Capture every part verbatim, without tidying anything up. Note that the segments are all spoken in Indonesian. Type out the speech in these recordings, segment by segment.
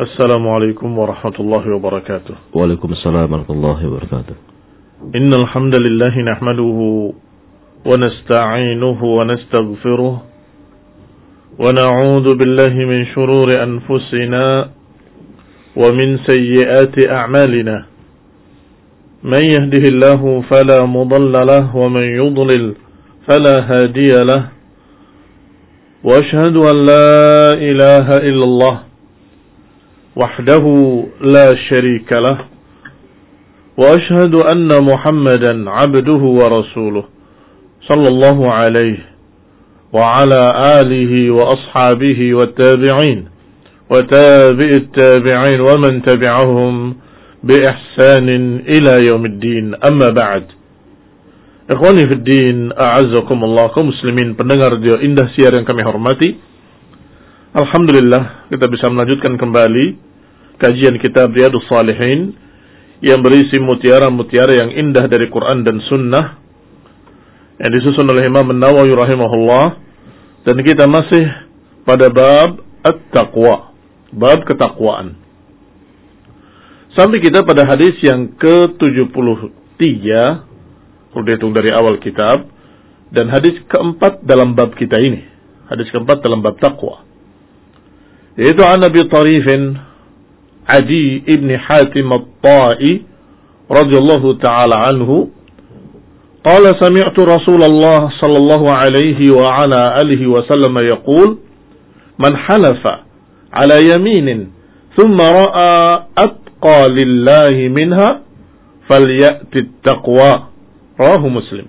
Assalamualaikum warahmatullahi wabarakatuh. Waalaikumsalam warahmatullahi wabarakatuh. Innal hamdalillah nahmaduhu wa nasta'inuhu wa nastaghfiruh wa na'udzu billahi min shururi anfusina wa min sayyiati a'malina. Man yahdihillahu fala mudilla lahu wa man yudlil fala hadiya lahu. Wa ashhadu an la ilaha illallah وحده لا شريك له وأشهد أن محمدا عبده ورسوله صلى الله عليه وعلى آله وأصحابه والتابعين وتابع التابعين ومن تبعهم بإحسان إلى يوم الدين أما بعد إخواني في الدين أعزكم الله kaum muslimin pendengar radio Indah Siar yang kami hormati. Alhamdulillah kita bisa melanjutkan kembali kajian kitab Riyadhus Shalihin yang berisi mutiara-mutiara yang indah dari Quran dan Sunnah yang disusun oleh Imam An-Nawawi rahimahullah, dan kita masih pada bab at-taqwa, bab ketakwaan. Sampai kita pada hadis yang ke tujuh puluh tiga kalau dihitung dari awal kitab, dan hadis keempat dalam bab kita ini, hadis keempat dalam bab taqwa. Yaitu an Abi Tarif Adi ibn Hatim At-Ta'i radhiyallahu ta'ala anhu qala sami'tu Rasulullah sallallahu alaihi wa ala alihi wa sallam yaqul man halafa ala yaminin thumma ra'a atqa lillahi minha falyati at-taqwa, rawahu Muslim.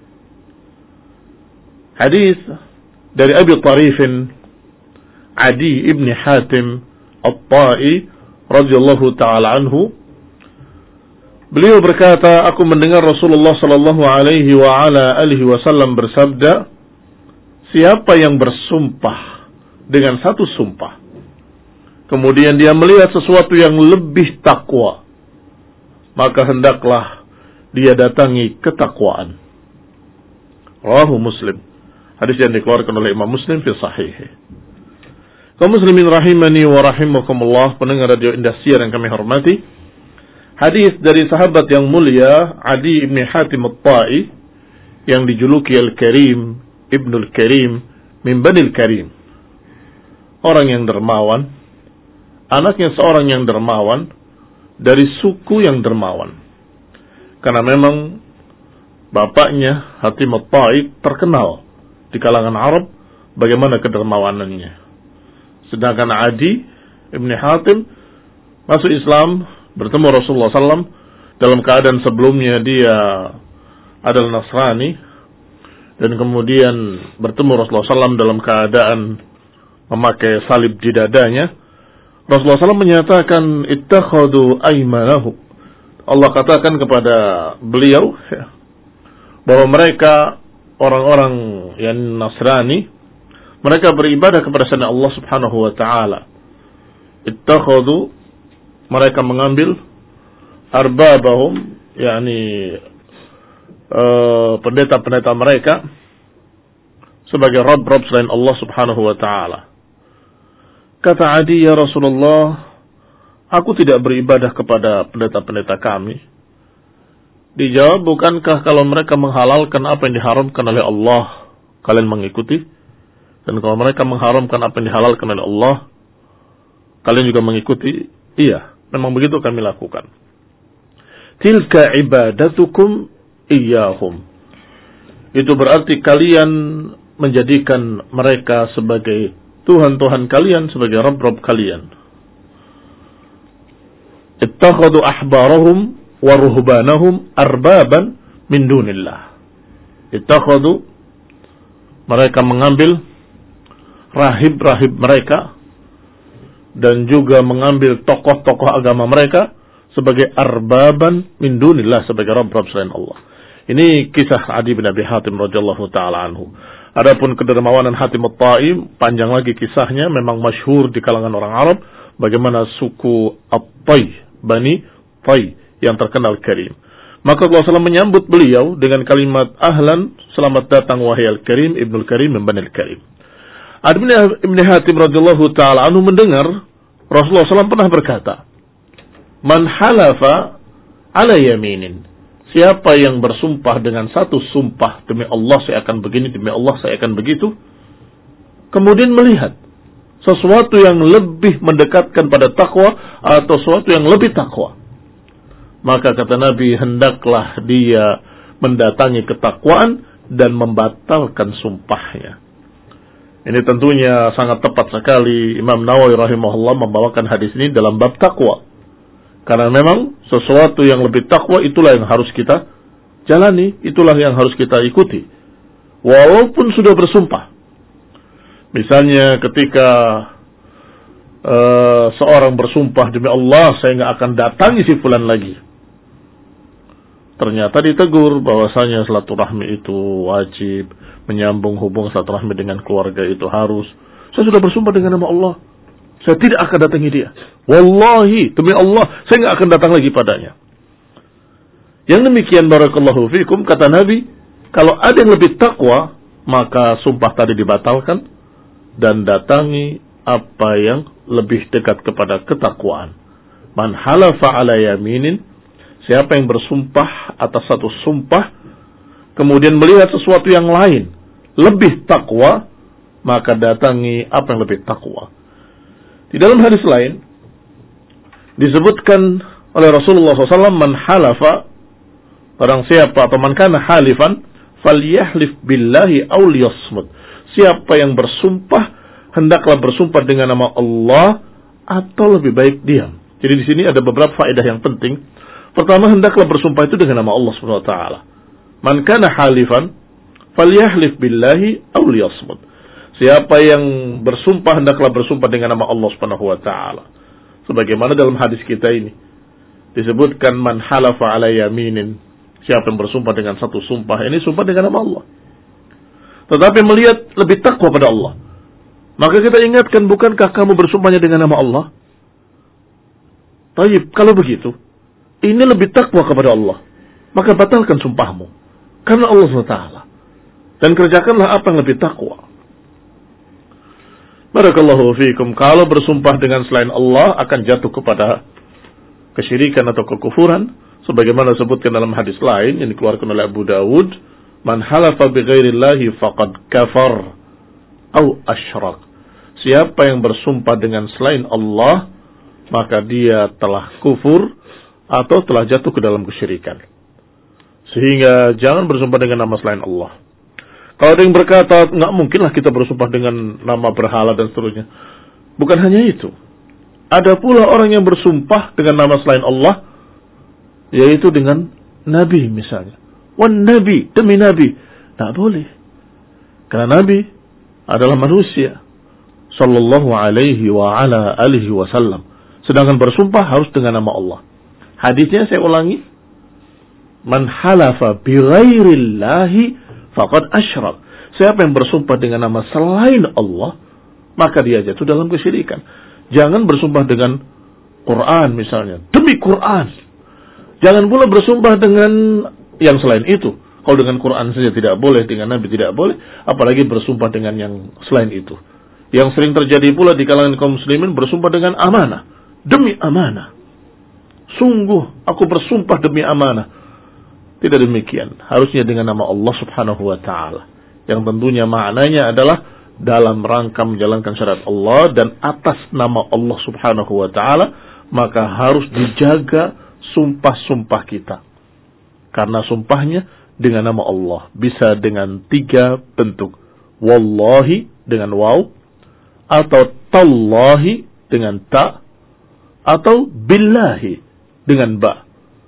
Hadis dari Abi Tarif Adi ibn Hatim At-Ta'i radhiyallahu ta'ala anhu, beliau berkata, aku mendengar Rasulullah sallallahu alaihi wa ala alihi wasallam bersabda, siapa yang bersumpah dengan satu sumpah kemudian dia melihat sesuatu yang lebih takwa, maka hendaklah dia datangi ketakwaan. Rawahu Muslim. Hadis yang dikeluarkan oleh Imam Muslim fi sahihih. Kaum muslimin rahimani wa rahimakumullah, pendengar radio Indah Siar yang kami hormati. Hadis dari sahabat yang mulia Adi ibn Hatim At-Ta'i yang dijuluki Al-Karim, Ibnul Karim min Banil Karim. Orang yang dermawan, anaknya seorang yang dermawan dari suku yang dermawan. Karena memang bapaknya Hatim At-Ta'i terkenal di kalangan Arab bagaimana kedermawanannya. Sedangkan Adi ibn Hatim masuk Islam, bertemu Rasulullah sallallahu alaihi wasallam dalam keadaan sebelumnya dia adalah Nasrani, dan kemudian bertemu Rasulullah sallallahu alaihi wasallam dalam keadaan memakai salib di dadanya. Rasulullah sallallahu alaihi wasallam menyatakan ittakhadu aymanahu. Allah katakan kepada beliau ya, bahwa mereka orang-orang yang Nasrani, mereka beribadah kepada selain Allah subhanahu wa ta'ala. Ittakhadu, mereka mengambil arbabahum, yakni uh, pendeta-pendeta mereka sebagai Rabb-Rabb selain Allah subhanahu wa ta'ala. Kata Adi, ya Rasulullah, aku tidak beribadah kepada pendeta-pendeta kami. Dijawab, bukankah kalau mereka menghalalkan apa yang diharamkan oleh Allah, kalian mengikuti? Dan kalau mereka mengharamkan apa yang dihalalkan oleh Allah, kalian juga mengikuti? Iya, memang begitu kami lakukan. Tilka ibadatukum iyyahum. Itu berarti kalian menjadikan mereka sebagai Tuhan-Tuhan kalian, sebagai Rabb-Rabb kalian. Ittakhadu ahbarahum wa ruhbanahum arbaban min dunillah. Ittakhadu, mereka mengambil rahib-rahib mereka dan juga mengambil tokoh-tokoh agama mereka sebagai arbaban min dunillah, sebagai Rabb-Rabb selain Allah. Ini kisah Adi bin Abi Hatim radhiyallahu taala anhu. Adapun kedermawanan Hatim At-Ta'i, panjang lagi kisahnya, memang masyhur di kalangan orang Arab bagaimana suku At-Tai, Bani Tai yang terkenal karim. Maka Rasulullah sallallahu alaihi wasallam menyambut beliau dengan kalimat ahlan, selamat datang wahai Al-Karim, Ibnul Karim min Banil Karim. Adi bin Hatim radhiyallahu taala anhu mendengar Rasulullah shallallahu alaihi wasallam pernah berkata, "Man halafa ala yaminin." Siapa yang bersumpah dengan satu sumpah, demi Allah saya akan begini, demi Allah saya akan begitu, kemudian melihat sesuatu yang lebih mendekatkan pada takwa atau sesuatu yang lebih takwa, maka kata Nabi, hendaklah dia mendatangi ketakwaan dan membatalkan sumpahnya. Ini tentunya sangat tepat sekali Imam Nawawi rahimahullah membawakan hadis ini dalam bab takwa. Karena memang sesuatu yang lebih takwa itulah yang harus kita jalani, itulah yang harus kita ikuti. Walaupun sudah bersumpah. Misalnya ketika uh, seorang bersumpah, demi Allah saya nggak akan datangi si fulan lagi. Ternyata ditegur bahwasanya silaturahmi itu wajib, menyambung hubungan silaturahmi dengan keluarga itu harus. Saya sudah bersumpah dengan nama Allah, saya tidak akan datangi dia. Wallahi, demi Allah, saya nggak akan datang lagi padanya. Yang demikian barakallahu fikum, kata Nabi, kalau ada yang lebih takwa, maka sumpah tadi dibatalkan dan datangi apa yang lebih dekat kepada ketakwaan. Man halafa ala yaminin, siapa yang bersumpah atas satu sumpah, kemudian melihat sesuatu yang lain, lebih takwa, maka datangi apa yang lebih takwa. Di dalam hadis lain, disebutkan oleh Rasulullah shallallahu alaihi wasallam, man halafa, barang siapa atau man kana halifan, falyahlif billahi aw liyasmut. Siapa yang bersumpah, hendaklah bersumpah dengan nama Allah, atau lebih baik diam. Jadi di sini ada beberapa faedah yang penting. Pertama, hendaklah bersumpah itu dengan nama Allah subhanahu wa taala. Man kana halifan falyahlif billahi aw liyasmut. Siapa yang bersumpah, hendaklah bersumpah dengan nama Allah subhanahu wa taala. Sebagaimana dalam hadis kita ini disebutkan, man halafa ala yaminin, siapa yang bersumpah dengan satu sumpah, ini sumpah dengan nama Allah, tetapi melihat lebih takwa pada Allah, maka kita ingatkan, bukankah kamu bersumpahnya dengan nama Allah? Taib, kalau begitu ini lebih takwa kepada Allah, maka batalkan sumpahmu karena Allah subhanahu wa taala, dan kerjakanlah apa yang lebih takwa. Barakallahu fiikum. Kalau bersumpah dengan selain Allah akan jatuh kepada kesyirikan atau kekufuran, sebagaimana disebutkan dalam hadis lain yang dikeluarkan oleh Abu Dawud, man halafa bighairillahi faqad kafar au asyrak. Siapa yang bersumpah dengan selain Allah, maka dia telah kufur atau telah jatuh ke dalam kesyirikan. Sehingga jangan bersumpah dengan nama selain Allah. Kalau ada yang berkata, nggak mungkinlah kita bersumpah dengan nama berhala dan seterusnya. Bukan hanya itu. Ada pula orang yang bersumpah dengan nama selain Allah, yaitu dengan Nabi misalnya. Wan Nabi, demi Nabi. Nggak boleh. Karena Nabi adalah manusia. Sallallahu alaihi wa ala alihi wasallam. Sedangkan bersumpah harus dengan nama Allah. Hadisnya saya ulangi. Man halafa bi ghairillahi faqad asyrak. Siapa yang bersumpah dengan nama selain Allah, maka dia jatuh dalam kesyirikan. Jangan bersumpah dengan Quran misalnya, demi Quran. Jangan pula bersumpah dengan yang selain itu. Kalau dengan Quran saja tidak boleh, dengan Nabi tidak boleh, apalagi bersumpah dengan yang selain itu. Yang sering terjadi pula di kalangan kaum muslimin, bersumpah dengan amanah, demi amanah. Sungguh aku bersumpah demi amanah. Tidak demikian. Harusnya dengan nama Allah subhanahu wa ta'ala. Yang tentunya maknanya adalah dalam rangka menjalankan syariat Allah dan atas nama Allah subhanahu wa ta'ala, maka harus dijaga sumpah-sumpah kita. Karena sumpahnya dengan nama Allah. Bisa dengan tiga bentuk. Wallahi dengan waw, atau tallahi dengan ta, atau billahi dengan ba.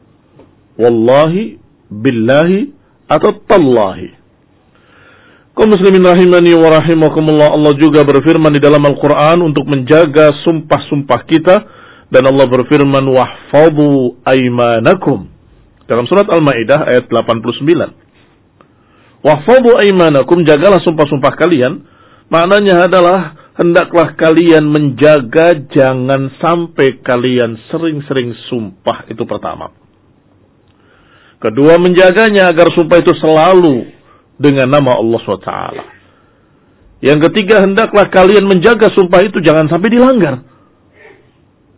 Wallahi, billahi, atau tallahi. Kaum muslimin rahimani wa rahimakumullah, Allah juga berfirman di dalam Al-Quran untuk menjaga sumpah-sumpah kita, dan Allah berfirman wahfadhu aymanakum dalam surat Al-Maidah ayat delapan puluh sembilan. Wahfadhu aymanakum, jagalah sumpah-sumpah kalian. Maknanya adalah hendaklah kalian menjaga, jangan sampai kalian sering-sering sumpah, itu pertama. Kedua, menjaganya agar sumpah itu selalu dengan nama Allah subhanahu wa taala. Yang ketiga, hendaklah kalian menjaga sumpah itu jangan sampai dilanggar.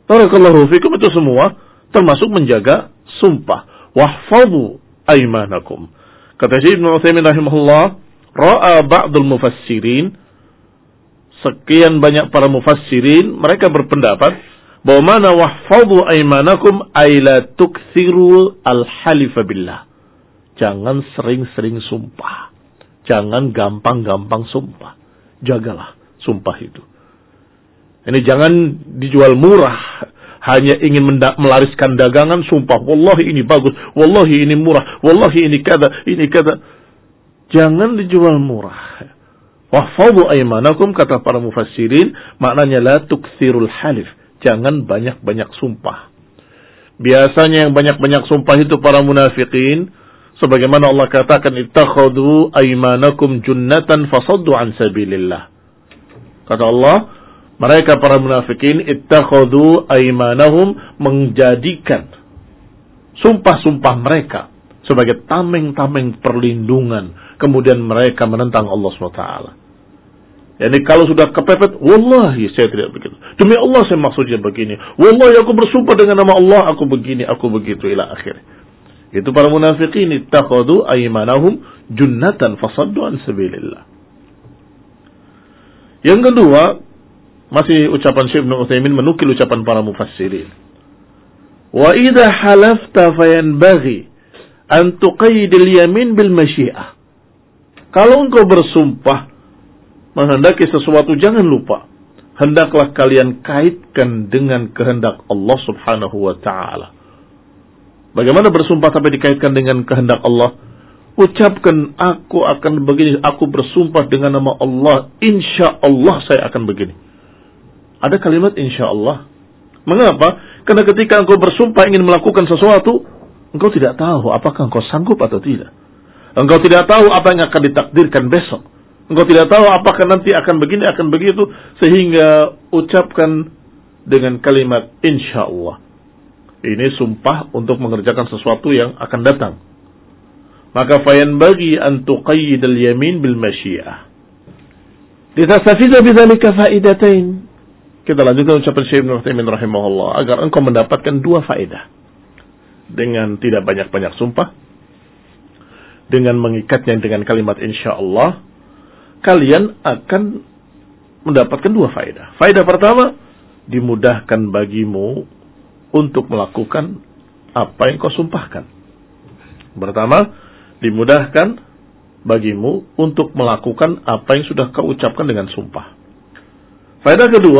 Barakallahu fikum, itu semua termasuk menjaga sumpah. Wahfadhu aymanakum. Kata Syekh Ibnu Utsaimin rahimahullah, ra'a ba'dul mufassirin, sekian banyak para mufassirin mereka berpendapat bahwa mana wahfadhu aymanakum ay la tukthiru al-halifa billah. Jangan sering-sering sumpah. Jangan gampang-gampang sumpah. Jagalah sumpah itu. Ini jangan dijual murah. Hanya ingin melariskan dagangan, sumpah. Wallahi ini bagus. Wallahi ini murah. Wallahi ini kada, ini kada. Jangan dijual murah. Wahfadhu aymanakum, kata para mufassirin, maknanya la tukthirul halif. Jangan banyak-banyak sumpah. Biasanya yang banyak-banyak sumpah itu para munafikin. Sebagaimana Allah katakan, ittakhadhu aymanakum junnatan fasaddu an sabilillah. Kata Allah, mereka para munafikin ittakhadhu aymanahum, menjadikan sumpah-sumpah mereka sebagai tameng-tameng perlindungan. Kemudian mereka menentang Allah subhanahu wa taala. Yani kalau sudah kepepet, wallahi saya tidak begitu. Demi Allah saya maksudnya begini. Wallahi aku bersumpah dengan nama Allah aku begini, aku begitu ila akhir. Itu para munafikin ittakhadhu aymanahum junnatan fasaddu an sabilillah. Yang kedua, masih ucapan Syekh Ibnu Utsaimin menukil ucapan para mufassirin. Wa idza halafta fayanbaghi an tuqayyidil yamin bil masyiah. Kalau engkau bersumpah menghendaki sesuatu, jangan lupa hendaklah kalian kaitkan dengan kehendak Allah Subhanahu wa taala. Bagaimana bersumpah sampai dikaitkan dengan kehendak Allah? Ucapkan, aku akan begini, aku bersumpah dengan nama Allah, insya Allah saya akan begini. Ada kalimat insya Allah. Mengapa? Karena ketika engkau bersumpah ingin melakukan sesuatu, engkau tidak tahu apakah engkau sanggup atau tidak. Engkau tidak tahu apa yang akan ditakdirkan besok. Engkau tidak tahu apakah nanti akan begini, akan begitu. Sehingga ucapkan dengan kalimat insya Allah. Ini sumpah untuk mengerjakan sesuatu yang akan datang. Maka fayan bagi an tuqayyidal yamin bil masyiah. Litastafiza bidzalika faidatain. Kita lanjutkan ucapan Syekh Ibnu Utsaimin rahimahullah, agar engkau mendapatkan dua faedah. Dengan tidak banyak-banyak sumpah, dengan mengikatnya dengan kalimat insyaallah, kalian akan mendapatkan dua faedah. Faedah pertama, dimudahkan bagimu untuk melakukan apa yang kau sumpahkan. Pertama, dimudahkan bagimu untuk melakukan apa yang sudah kau ucapkan dengan sumpah. Faedah kedua,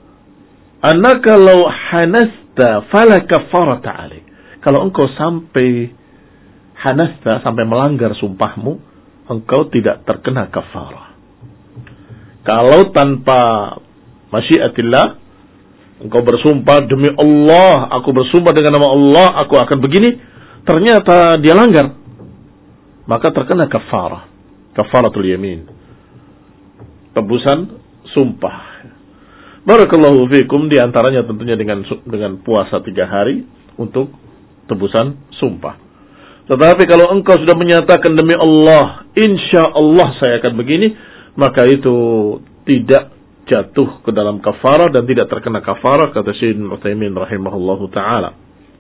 annaka law hanasta fala kafarata alaik. Kalau engkau sampai hanasta, sampai melanggar sumpahmu, engkau tidak terkena kafarah. Kalau tanpa masyiatillah, engkau bersumpah demi Allah, aku bersumpah dengan nama Allah, aku akan begini, ternyata dia langgar, maka terkena kafarah, kafaratul yamin, tebusan sumpah. Barakallahu fikum, di antaranya tentunya dengan dengan puasa tiga hari untuk tebusan sumpah. Tetapi kalau engkau sudah menyatakan demi Allah, insya Allah saya akan begini, maka itu tidak jatuh ke dalam kafarah dan tidak terkena kafarah, kata Syekh Ibnu Utsaimin rahimahullahu taala.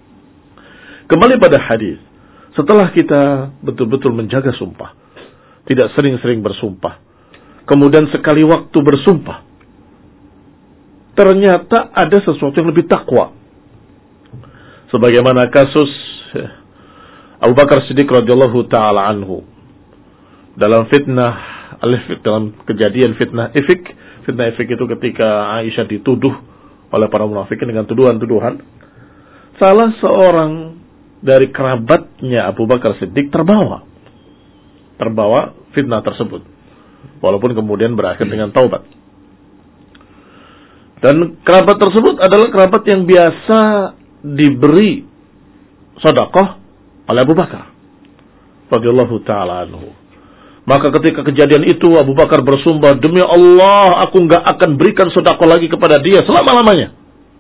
Kembali pada hadis, setelah kita betul-betul menjaga sumpah, tidak sering-sering bersumpah, kemudian sekali waktu bersumpah, ternyata ada sesuatu yang lebih takwa. Sebagaimana kasus Abu Bakar Siddiq radhiyallahu taala anhu dalam fitnah dalam kejadian fitnah ifk. Fitnah ifk itu ketika Aisyah dituduh oleh para munafikin dengan tuduhan-tuduhan. Salah seorang dari kerabatnya Abu Bakar Siddiq terbawa. Terbawa fitnah tersebut. Walaupun kemudian berakhir dengan taubat. Dan kerabat tersebut adalah kerabat yang biasa diberi sedekah oleh Abu Bakar radhiyallahu taala anhu. Maka ketika kejadian itu Abu Bakar bersumpah, demi Allah aku enggak akan berikan sedekah lagi kepada dia selama-lamanya.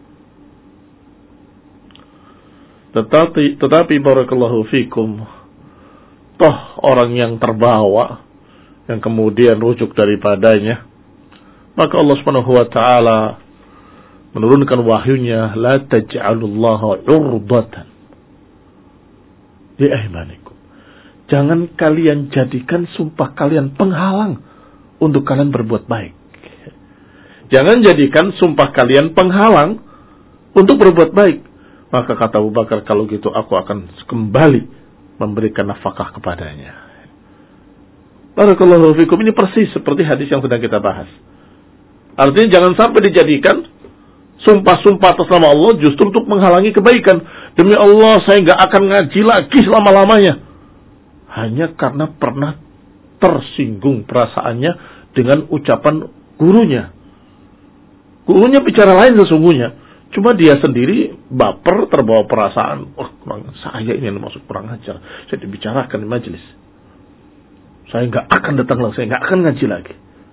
Tetapi tetapi barakallahu fikum, toh orang yang terbawa yang kemudian rujuk daripadanya, maka Allah Subhanahu wa taala menurunkan wahyunya, la taj'alullaha 'urdatan li aymanikum. Jangan kalian jadikan sumpah kalian penghalang untuk kalian berbuat baik. Jangan jadikan sumpah kalian penghalang untuk berbuat baik. Maka kata Abu Bakar, kalau gitu aku akan kembali memberikan nafkah kepadanya. Barakallahu fikum. Ini persis seperti hadis yang sedang kita bahas. Artinya jangan sampai dijadikan sumpah-sumpah atas nama Allah justru untuk menghalangi kebaikan. Demi Allah saya nggak akan ngaji lagi selama-lamanya. Hanya karena pernah tersinggung perasaannya dengan ucapan gurunya. Gurunya bicara lain sesungguhnya. Cuma dia sendiri baper, terbawa perasaan. Oh, saya ini yang maksud kurang ajar. Saya dibicarakan di majelis. Saya nggak akan datang lagi, saya nggak akan ngaji lagi.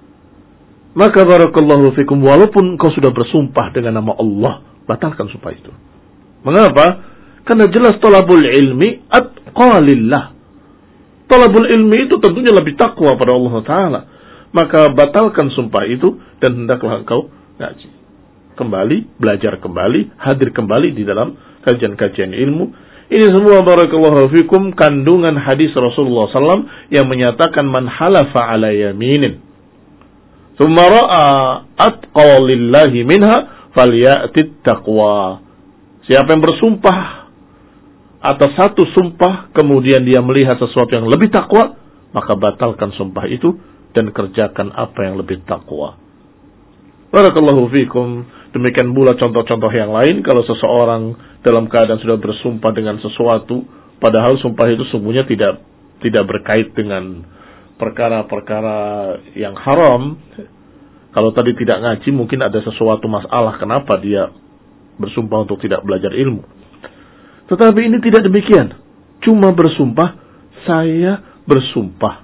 Maka barakallahu fikum, walaupun kau sudah bersumpah dengan nama Allah, batalkan sumpah itu. Mengapa? Karena jelas talabul ilmi atqalillah. Talabul ilmi itu tentunya lebih takwa pada Allah Ta'ala. Maka batalkan sumpah itu dan hendaklah engkau ngaji. Kembali, belajar kembali, hadir kembali di dalam kajian-kajian ilmu. Ini semua barakallahu fikum kandungan hadis Rasulullah sallallahu alaihi wasallam yang menyatakan man halafa ala yaminin thumma ra'a atqa lillahi minha falya'tit taqwa. Siapa yang bersumpah atas satu sumpah kemudian dia melihat sesuatu yang lebih takwa, maka batalkan sumpah itu dan kerjakan apa yang lebih takwa. Barakallahu fikum. Demikian pula contoh-contoh yang lain, kalau seseorang dalam keadaan sudah bersumpah dengan sesuatu, padahal sumpah itu sungguhnya tidak tidak berkait dengan perkara-perkara yang haram. Kalau tadi tidak ngaji, mungkin ada sesuatu masalah kenapa dia bersumpah untuk tidak belajar ilmu. Tetapi ini tidak demikian. Cuma bersumpah, saya bersumpah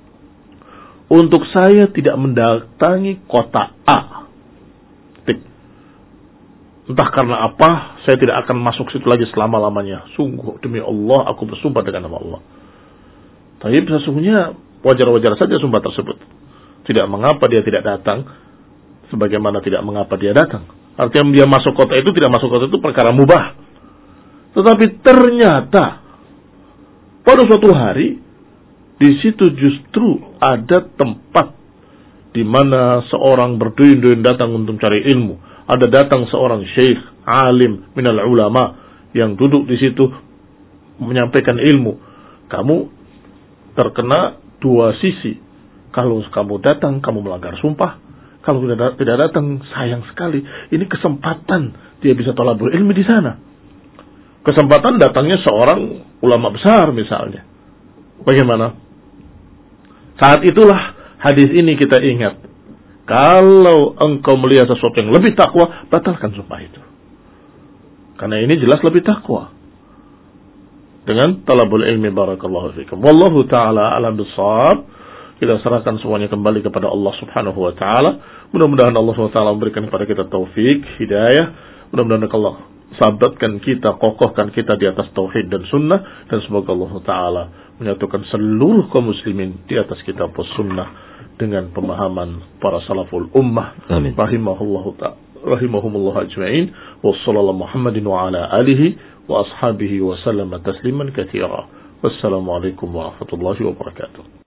untuk saya tidak mendatangi kota A. Entah karena apa, saya tidak akan masuk situ lagi selama-lamanya. Sungguh, demi Allah, aku bersumpah dengan nama Allah. Tapi sesungguhnya wajar-wajar saja sumpah tersebut. Tidak mengapa dia tidak datang, sebagaimana tidak mengapa dia datang. Artinya dia masuk kota itu, tidak masuk kota itu perkara mubah. Tetapi ternyata, pada suatu hari, di situ justru ada tempat di mana seorang berduyun-duyun datang untuk mencari ilmu. Ada datang seorang syekh, alim, minal ulama, yang duduk di situ menyampaikan ilmu. Kamu terkena dua sisi. Kalau kamu datang, kamu melanggar sumpah. Kalau tidak datang, sayang sekali. Ini kesempatan dia bisa thalabul ilmi di sana. Kesempatan datangnya seorang ulama besar misalnya. Bagaimana? Saat itulah hadis ini kita ingat. Kalau engkau melihat sesuatu yang lebih takwa, batalkan sumpah itu. Karena ini jelas lebih takwa. Dengan talabul ilmi barakallahu fikum. Wallahu ta'ala alam bisawab. Kita serahkan semuanya kembali kepada Allah subhanahu wa ta'ala. Mudah-mudahan Allah subhanahu wa ta'ala memberikan kepada kita taufik, hidayah. Mudah-mudahan Allah sabatkan kita, kokohkan kita di atas tauhid dan sunnah. Dan semoga Allah ta'ala menyatukan seluruh kaum muslimin di atas kitab was sunnah dengan pemahaman para salaful ummah. Amin. Rahimahullahu ta'ala, rahimahumullah ajma'in. Wa sallallahu Muhammadin wa ala alihi wa ashabihi wa sallama tasliman katsira. Wassalamualaikum warahmatullahi wabarakatuh.